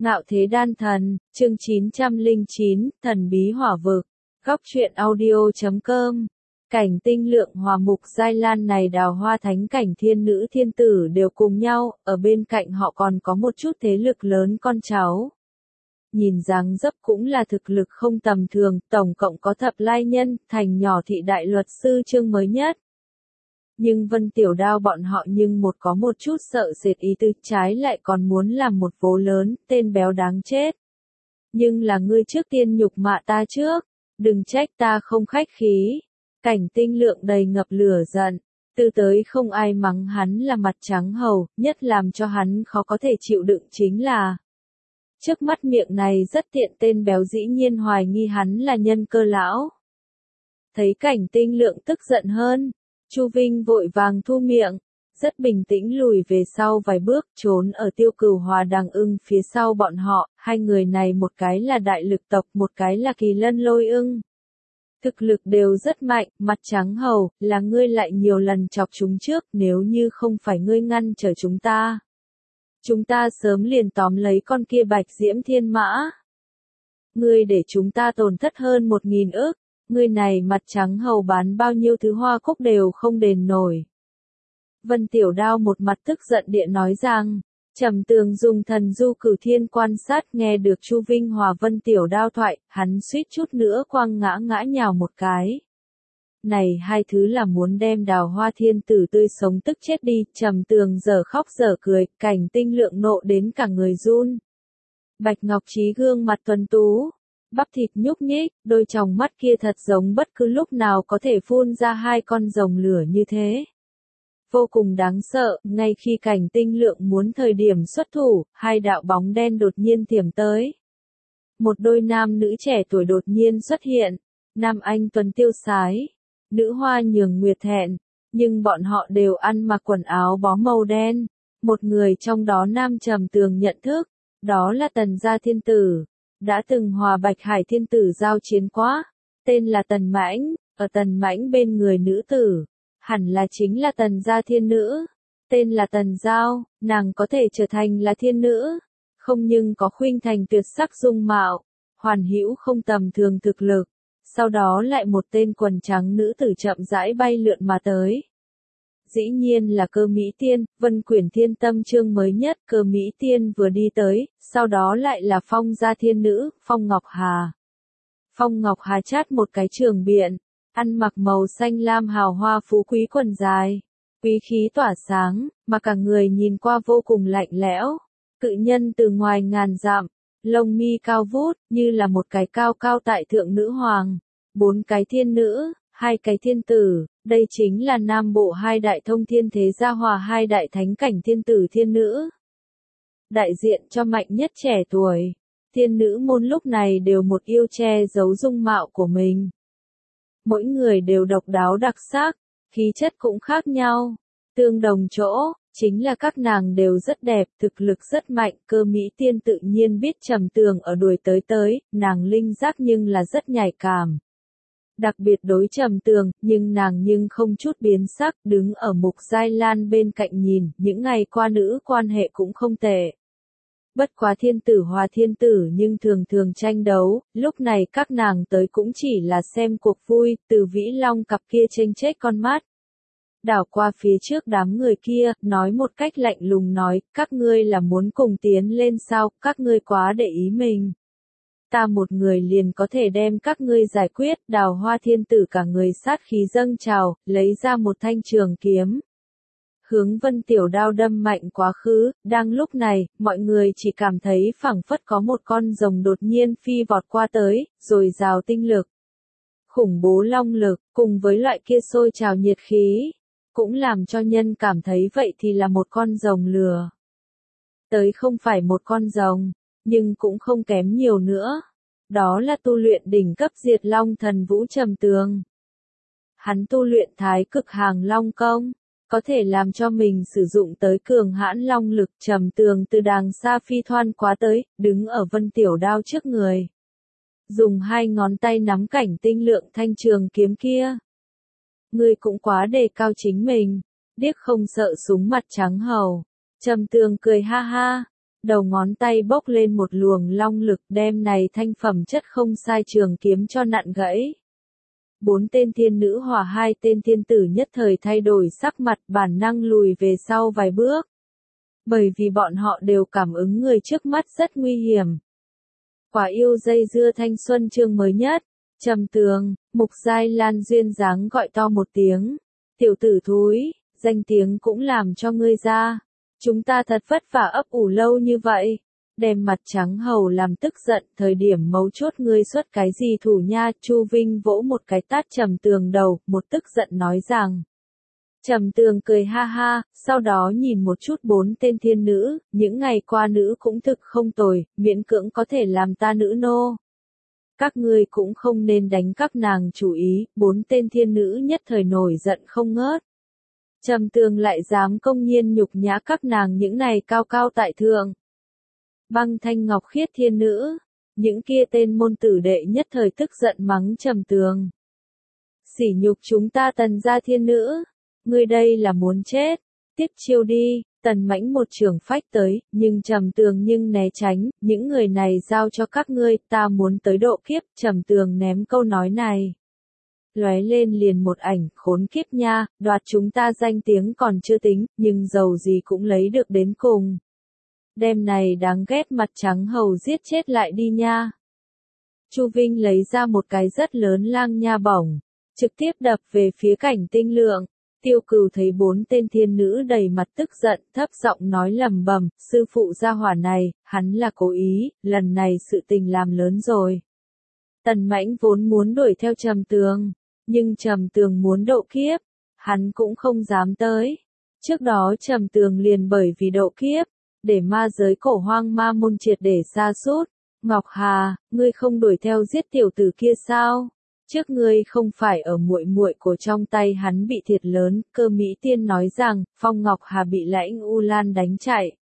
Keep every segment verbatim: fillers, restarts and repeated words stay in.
Ngạo Thế Đan Thần, chương chín trăm lẻ chín, Thần Bí Hỏa Vực, góc truyện audio chấm com. Cảnh Tinh Lượng Hòa Mục Giai Lan này Đào Hoa Thánh Cảnh Thiên Nữ Thiên Tử đều cùng nhau, ở bên cạnh họ còn có một chút thế lực lớn con cháu. Nhìn dáng dấp cũng là thực lực không tầm thường, tổng cộng có thập lai nhân, thành nhỏ thị đại luật sư chương mới nhất. Nhưng Vân Tiểu Đao bọn họ nhưng một có một chút sợ sệt ý tư, trái lại còn muốn làm một vố lớn, tên béo đáng chết. Nhưng là ngươi trước tiên nhục mạ ta trước, đừng trách ta không khách khí. Cảnh Tinh Lượng đầy ngập lửa giận, từ tới không ai mắng hắn là mặt trắng hầu, nhất làm cho hắn khó có thể chịu đựng chính là trước mắt miệng này rất tiện tên béo dĩ nhiên hoài nghi hắn là nhân cơ lão. Thấy Cảnh Tinh Lượng tức giận hơn, Chu Vinh vội vàng thu miệng, rất bình tĩnh lùi về sau vài bước, trốn ở Tiêu Cửu Hòa Đằng Ưng phía sau bọn họ, hai người này một cái là đại lực tộc, một cái là Kỳ Lân Lôi Ưng. Thực lực đều rất mạnh, mặt trắng hầu, là ngươi lại nhiều lần chọc chúng trước, nếu như không phải ngươi ngăn trở chúng ta. Chúng ta sớm liền tóm lấy con kia Bạch Diễm Thiên Mã. Ngươi để chúng ta tổn thất hơn một nghìn ức. Người này mặt trắng hầu bán bao nhiêu thứ hoa cúc đều không đền nổi. Vân Tiểu Đao một mặt tức giận điện nói rằng, Trầm Tường dùng thần du cửu thiên quan sát nghe được Chu Vinh Hòa Vân Tiểu Đao thoại, hắn suýt chút nữa quăng ngã ngã nhào một cái. Này hai thứ là muốn đem Đào Hoa Thiên Tử tươi sống tức chết đi, Trầm Tường giờ khóc giờ cười, Cảnh Tinh Lượng nộ đến cả người run. Bạch Ngọc Trí gương mặt tuấn tú, bắp thịt nhúc nhích, đôi tròng mắt kia thật giống bất cứ lúc nào có thể phun ra hai con rồng lửa như thế. Vô cùng đáng sợ, ngay khi Cảnh Tinh Lượng muốn thời điểm xuất thủ, hai đạo bóng đen đột nhiên tiềm tới. Một đôi nam nữ trẻ tuổi đột nhiên xuất hiện, nam anh tuấn tiêu sái, nữ hoa nhường nguyệt thẹn, nhưng bọn họ đều ăn mặc quần áo bó màu đen. Một người trong đó nam Trầm Tường nhận thức, đó là Tần Gia Thiên Tử. Đã từng hòa Bạch Hải Thiên Tử giao chiến quá, tên là Tần Mãnh, ở Tần Mãnh bên người nữ tử, hẳn là chính là Tần Gia Thiên Nữ, tên là Tần Giao, nàng có thể trở thành là thiên nữ, không nhưng có khuynh thành tuyệt sắc dung mạo, hoàn hữu không tầm thường thực lực, sau đó lại một tên quần trắng nữ tử chậm rãi bay lượn mà tới. Dĩ nhiên là Cơ Mỹ Tiên, Vân Quyển Thiên Tâm chương mới nhất, Cơ Mỹ Tiên vừa đi tới, sau đó lại là Phong Gia Thiên Nữ, Phong Ngọc Hà. Phong Ngọc Hà chát một cái trường biện, ăn mặc màu xanh lam hào hoa phú quý quần dài, quý khí tỏa sáng, mà cả người nhìn qua vô cùng lạnh lẽo. Cự nhân từ ngoài ngàn dặm, lông mi cao vút, như là một cái cao cao tại thượng nữ hoàng, bốn cái thiên nữ, hai cái thiên tử, đây chính là Nam Bộ hai đại thông thiên thế gia hòa hai đại thánh cảnh thiên tử thiên nữ. Đại diện cho mạnh nhất trẻ tuổi, thiên nữ môn lúc này đều một yêu che giấu dung mạo của mình. Mỗi người đều độc đáo đặc sắc, khí chất cũng khác nhau, tương đồng chỗ, chính là các nàng đều rất đẹp, thực lực rất mạnh, Cơ Mỹ Tiên tự nhiên biết Trầm Tường ở đuổi tới tới, nàng linh giác nhưng là rất nhạy cảm. Đặc biệt đối Trầm Tường, nhưng nàng nhưng không chút biến sắc, đứng ở Mục Giai Lan bên cạnh nhìn, những ngày qua nữ quan hệ cũng không tệ. Bất quá thiên tử hòa thiên tử nhưng thường thường tranh đấu, lúc này các nàng tới cũng chỉ là xem cuộc vui, Từ Vĩ Long cặp kia chênh chếch con mắt. Đảo qua phía trước đám người kia, nói một cách lạnh lùng nói, các ngươi là muốn cùng tiến lên sao, các ngươi quá để ý mình. Ta một người liền có thể đem các ngươi giải quyết, Đào Hoa Thiên Tử cả người sát khí dâng trào, lấy ra một thanh trường kiếm. Hướng Vân Tiểu Đao đâm mạnh quá khứ, đang lúc này, mọi người chỉ cảm thấy phảng phất có một con rồng đột nhiên phi vọt qua tới, rồi rào tinh lực. Khủng bố long lực, cùng với loại kia sôi trào nhiệt khí, cũng làm cho nhân cảm thấy vậy thì là một con rồng lửa. Tới không phải một con rồng, nhưng cũng không kém nhiều nữa. Đó là tu luyện đỉnh cấp Diệt Long Thần Vũ Trầm Tường. Hắn tu luyện Thái Cực Hàng Long Công, có thể làm cho mình sử dụng tới cường hãn long lực. Trầm Tường từ đàng xa phi thoăn quá tới, đứng ở Vân Tiểu Đao trước người. Dùng hai ngón tay nắm Cảnh Tinh Lượng thanh trường kiếm kia. Ngươi cũng quá đề cao chính mình, điếc không sợ súng mặt trắng hầu. Trầm Tường cười ha ha, đầu ngón tay bốc lên một luồng long lực đem này thanh phẩm chất không sai trường kiếm cho nặn gãy. Bốn tên thiên nữ hòa hai tên thiên tử nhất thời thay đổi sắc mặt bản năng lùi về sau vài bước. Bởi vì bọn họ đều cảm ứng người trước mắt rất nguy hiểm. Quả yêu dây dưa thanh xuân chương mới nhất, Trầm Tường, Mục Giai Lan duyên dáng gọi to một tiếng. Tiểu tử thúi, danh tiếng cũng làm cho ngươi ra. Chúng ta thật vất vả ấp ủ lâu như vậy. Đem mặt trắng hầu làm tức giận, thời điểm mấu chốt ngươi xuất cái gì thủ nha. Chu Vinh vỗ một cái tát Trầm Tường đầu, một tức giận nói rằng. Trầm Tường cười ha ha, sau đó nhìn một chút bốn tên thiên nữ, những ngày qua nữ cũng thực không tồi, miễn cưỡng có thể làm ta nữ nô. Các ngươi cũng không nên đánh các nàng chủ ý, bốn tên thiên nữ nhất thời nổi giận không ngớt. Trầm Tường lại dám công nhiên nhục nhã các nàng những này cao cao tại thượng. Băng Thanh Ngọc Khiết thiên nữ, những kia tên môn tử đệ nhất thời tức giận mắng Trầm Tường. Sỉ nhục chúng ta Tần gia thiên nữ, ngươi đây là muốn chết, tiếp chiêu đi. Tần Mãnh một trường phách tới, nhưng Trầm Tường nhưng né tránh, những người này giao cho các ngươi, ta muốn tới độ kiếp. Trầm Tường ném câu nói này. Lóe lên liền một ảnh, khốn kiếp nha, đoạt chúng ta danh tiếng còn chưa tính, nhưng dầu gì cũng lấy được đến cùng. Đêm này đáng ghét mặt trắng hầu giết chết lại đi nha. Chu Vinh lấy ra một cái rất lớn lang nha bổng, trực tiếp đập về phía Cảnh Tinh Lượng. Tiêu Cừu thấy bốn tên thiên nữ đầy mặt tức giận, thấp giọng nói lầm bầm, sư phụ gia hỏa này, hắn là cố ý, lần này sự tình làm lớn rồi. Tần Mãnh vốn muốn đuổi theo Trầm Tường, nhưng Trầm Tường muốn độ kiếp, hắn cũng không dám tới. Trước đó Trầm Tường liền bởi vì độ kiếp, để ma giới cổ hoang ma môn triệt để sa sút. Ngọc Hà, ngươi không đuổi theo giết tiểu tử kia sao? Trước ngươi không phải ở muội muội của trong tay hắn bị thiệt lớn. Cơ Mỹ Tiên nói rằng, Phong Ngọc Hà bị Lãnh U Lan đánh chạy.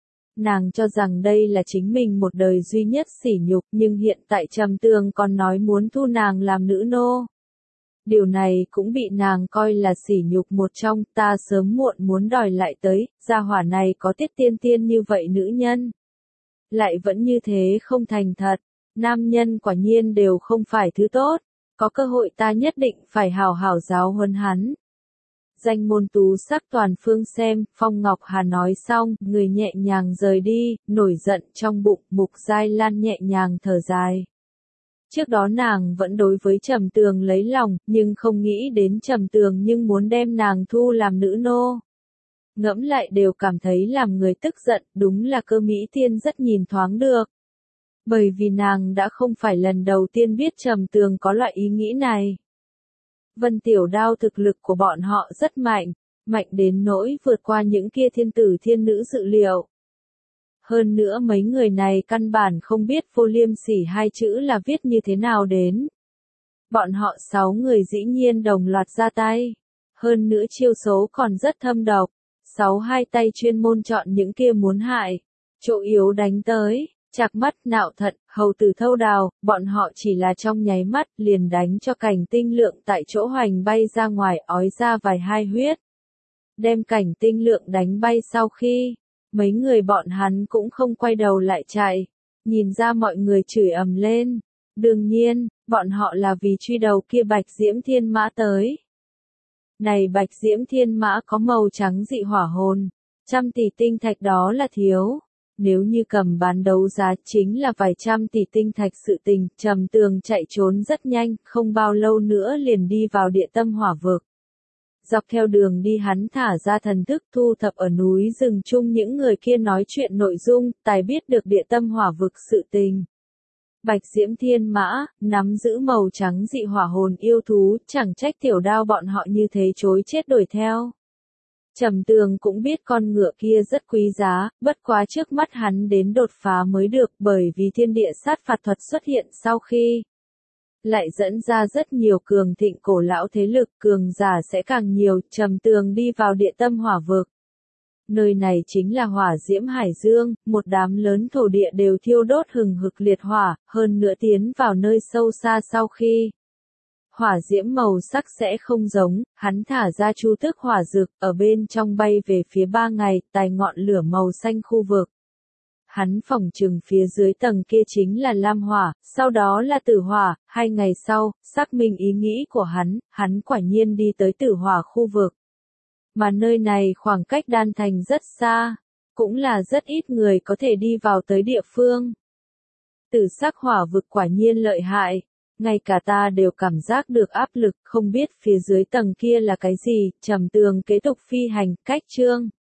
Nàng cho rằng đây là chính mình một đời duy nhất sỉ nhục, nhưng hiện tại Trầm Tường còn nói muốn thu nàng làm nữ nô. Điều này cũng bị nàng coi là sỉ nhục một trong, ta sớm muộn muốn đòi lại tới, gia hỏa này có tiết tiên tiên như vậy nữ nhân. Lại vẫn như thế không thành thật, nam nhân quả nhiên đều không phải thứ tốt, có cơ hội ta nhất định phải hào hảo giáo huấn hắn. Danh môn tú sắc toàn phương xem, Phong Ngọc Hà nói xong, người nhẹ nhàng rời đi, nổi giận trong bụng, Mục Giai Lan nhẹ nhàng thở dài. Trước đó nàng vẫn đối với Trầm Tường lấy lòng, nhưng không nghĩ đến Trầm Tường nhưng muốn đem nàng thu làm nữ nô. Ngẫm lại đều cảm thấy làm người tức giận, đúng là Cơ Mỹ Tiên rất nhìn thoáng được. Bởi vì nàng đã không phải lần đầu tiên biết Trầm Tường có loại ý nghĩ này. Vân Tiểu Đao thực lực của bọn họ rất mạnh, mạnh đến nỗi vượt qua những kia thiên tử thiên nữ dự liệu. Hơn nữa mấy người này căn bản không biết Vô Liêm Sỉ hai chữ là viết như thế nào đến. Bọn họ sáu người dĩ nhiên đồng loạt ra tay. Hơn nữa chiêu số còn rất thâm độc. Sáu hai tay chuyên môn chọn những kia muốn hại. Chỗ yếu đánh tới, chạc mắt, nạo thận, hầu tử thâu đào, bọn họ chỉ là trong nháy mắt liền đánh cho Cảnh Tinh Lượng tại chỗ hoành bay ra ngoài, ói ra vài hai huyết. Đem Cảnh Tinh Lượng đánh bay sau khi, mấy người bọn hắn cũng không quay đầu lại chạy, nhìn ra mọi người chửi ầm lên. Đương nhiên, bọn họ là vì truy đầu kia Bạch Diễm Thiên Mã tới. Này Bạch Diễm Thiên Mã có màu trắng dị hỏa hồn, trăm tỷ tinh thạch đó là thiếu. Nếu như cầm bán đấu giá chính là vài trăm tỷ tinh thạch sự tình, Trầm Tường chạy trốn rất nhanh, không bao lâu nữa liền đi vào địa tâm hỏa vực. Dọc theo đường đi hắn thả ra thần thức thu thập ở núi rừng chung những người kia nói chuyện nội dung, tài biết được địa tâm hỏa vực sự tình. Bạch Diễm Thiên Mã, nắm giữ màu trắng dị hỏa hồn yêu thú, chẳng trách Tiểu Đao bọn họ như thế chối chết đuổi theo. Trầm Tường cũng biết con ngựa kia rất quý giá, bất quá trước mắt hắn đến đột phá mới được, bởi vì thiên địa sát phạt thuật xuất hiện sau khi lại dẫn ra rất nhiều cường thịnh cổ lão thế lực, cường giả sẽ càng nhiều. Trầm Tường đi vào địa tâm hỏa vực. Nơi này chính là hỏa diễm hải dương, một đám lớn thổ địa đều thiêu đốt hừng hực liệt hỏa, hơn nữa tiến vào nơi sâu xa sau khi hỏa diễm màu sắc sẽ không giống, hắn thả ra chu tước hỏa dược, ở bên trong bay về phía ba ngày, tài ngọn lửa màu xanh khu vực. hắn phỏng chừng phía dưới tầng kia chính là lam hỏa, sau đó là tử hỏa. Hai ngày sau, xác minh ý nghĩ của hắn, hắn quả nhiên đi tới tử hỏa khu vực. Mà nơi này khoảng cách đan thành rất xa, cũng là rất ít người có thể đi vào tới địa phương. Tử sắc hỏa vực quả nhiên lợi hại, ngay cả ta đều cảm giác được áp lực, không biết phía dưới tầng kia là cái gì. Trầm Tường kế tục phi hành, cách chương